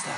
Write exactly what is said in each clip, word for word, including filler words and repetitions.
sister.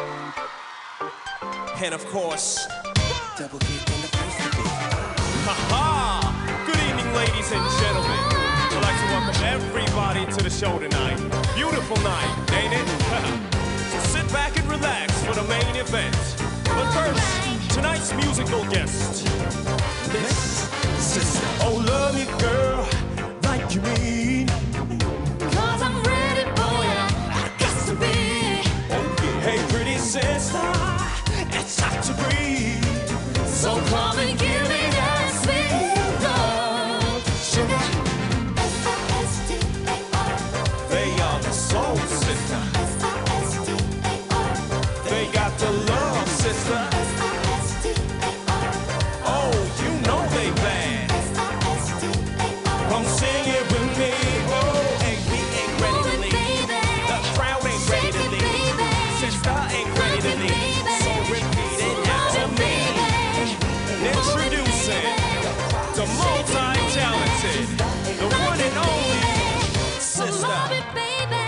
And of course, double kick in the place to be. Ha-ha! Good evening, ladies and gentlemen. I'd like to welcome everybody to the show tonight. Beautiful night, ain't it? So sit back and relax for the main event. But first, tonight's musical guest, Miss Sister. Oh, love me, girl, like you mean. Cause I'm ready, boy, I got to be. Oh, yeah. Hey, pretty sister, it's hot to breathe. So come and give me that sweet love. Sugar, S I S T A R. they are the soul sister. S I S T A R. They got the love, sister. S I S T A R. Oh, you know they bad. S I S T A R. Come sing it with me. Oh, hey, we ain't ready to leave. The crowd ain't ready to leave. Sister ain't ready to leave. So repeat it after me. Introducing the multi-talented, the one and only Sister. Love it, baby.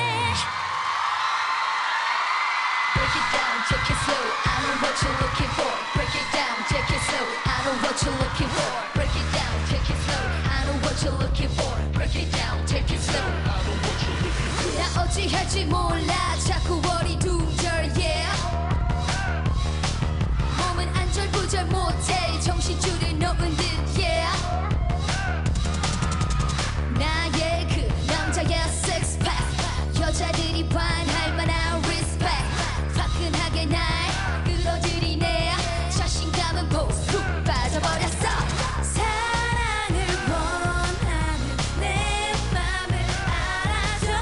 Break it down, take it slow. I know what you're looking for. Break it down, take it slow. I know what you're looking for. Break it down, take it slow. I know what you're looking for. Break it down, take it slow. 나 어찌할지 몰라. 자꾸 어리둥절, yeah. 몸은 안절부절 못해. 정신줄을 놓은 듯, yeah. 나의 그 남자의 six-pack. 여자들이 반할 만한 respect. 화끈하게 날 끌어들이네. 자신감은 푹 빠져버렸어. 사랑을 원하는 내 맘을 알아줘.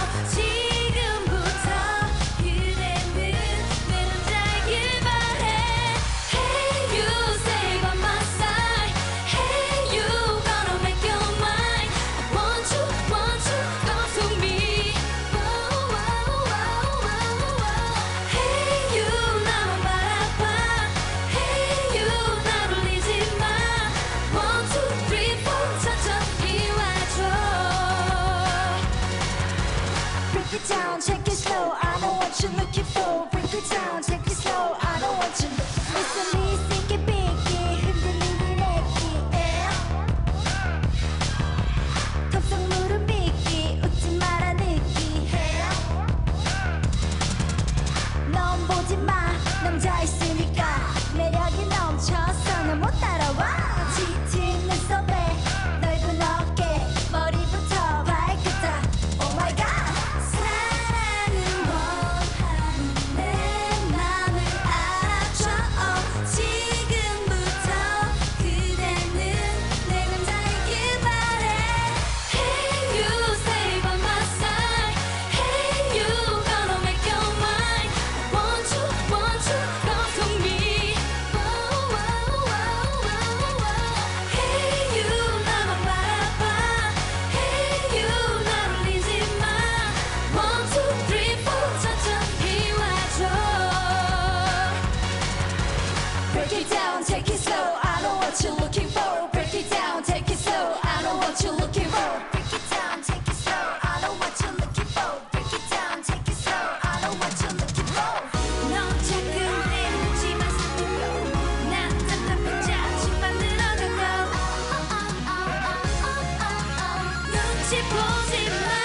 지금부터 그대는 내 남자이길 바래. Hey you, stay by my side. Hey you, gonna make your mind. I want you, want you, come to me. Whoa, whoa, whoa, whoa, whoa. Hey you, 나만 바라봐. Hey you, 날 울리지 마. One, two, three, four, 천천히 와줘. Break it down, take it slow. I know what you're looking for. Break it down, take it slow. I know what you're looking for. Listen, listen, get biggie. 흔들리는 애기. 컵성물은 미끼. 웃지 마라 느끼해. 넌 보지 마. 남자 있으니까. 매력이 넘쳐서 넌 못 따라와. 짙은 눈썹에 넓은 어깨. 머리부터 발끝 다. Oh my god. 사랑을 원하는 내 맘을 알아줘. 지금부터 그대는 내 남자이길 바래. Hey you, stay by my side. Hey you, gonna make your mind. Want you, want you, come to me. Whoa, whoa, whoa, whoa, whoa. Hey you, 나만 바라봐. Hey you, 날 울리지 마. One, two, three, four, 천천히 와줘. Break it down, take it slow. I know what you're looking for. Break it down, take it slow. I know what you're looking for. Break it down, take it slow. I know what you're looking for. Break it down, take it slow. I know what you're looking for. 넌 자꾸 내 눈치만 살피고 난 답답한 자신만 늘어가고 눈치 보지 마.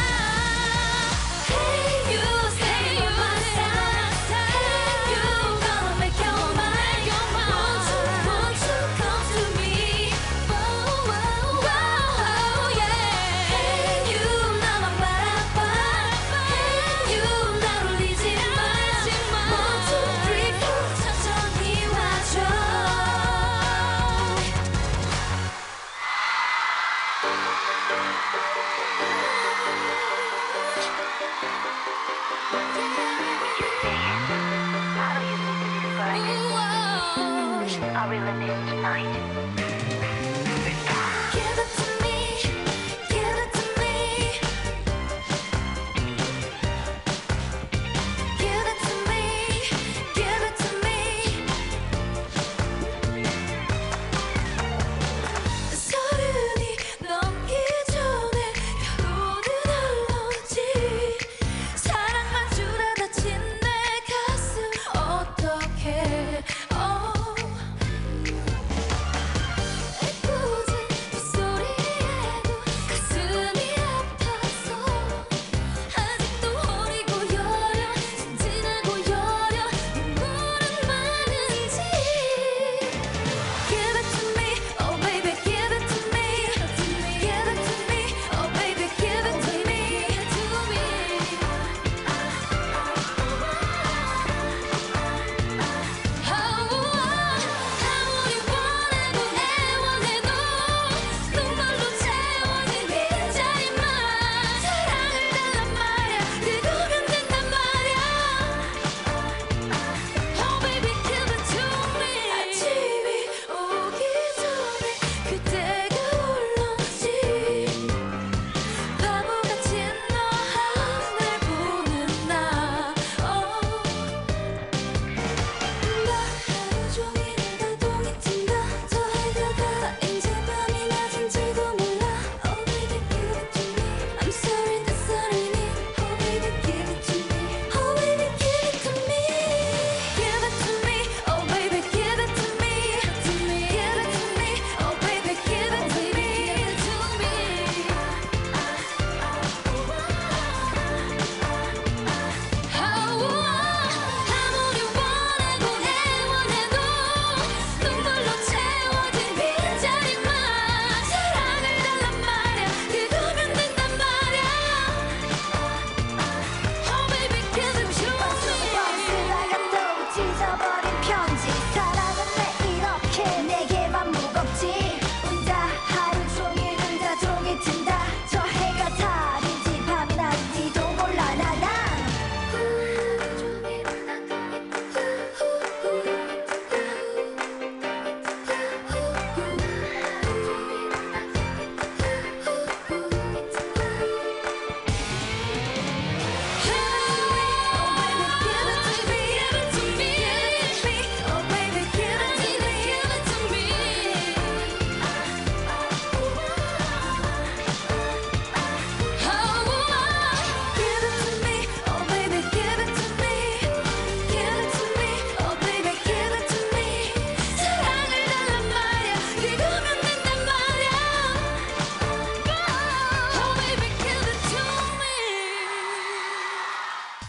Hey you, stay by my side. Hey you, gonna make your mind. Want you, want you, come to me. Whoa, whoa, whoa, yeah. Hey you, 나만 바라봐. Hey you, 날 울리지 마. One, two, three, four, 천천히 와줘. I really need tonight.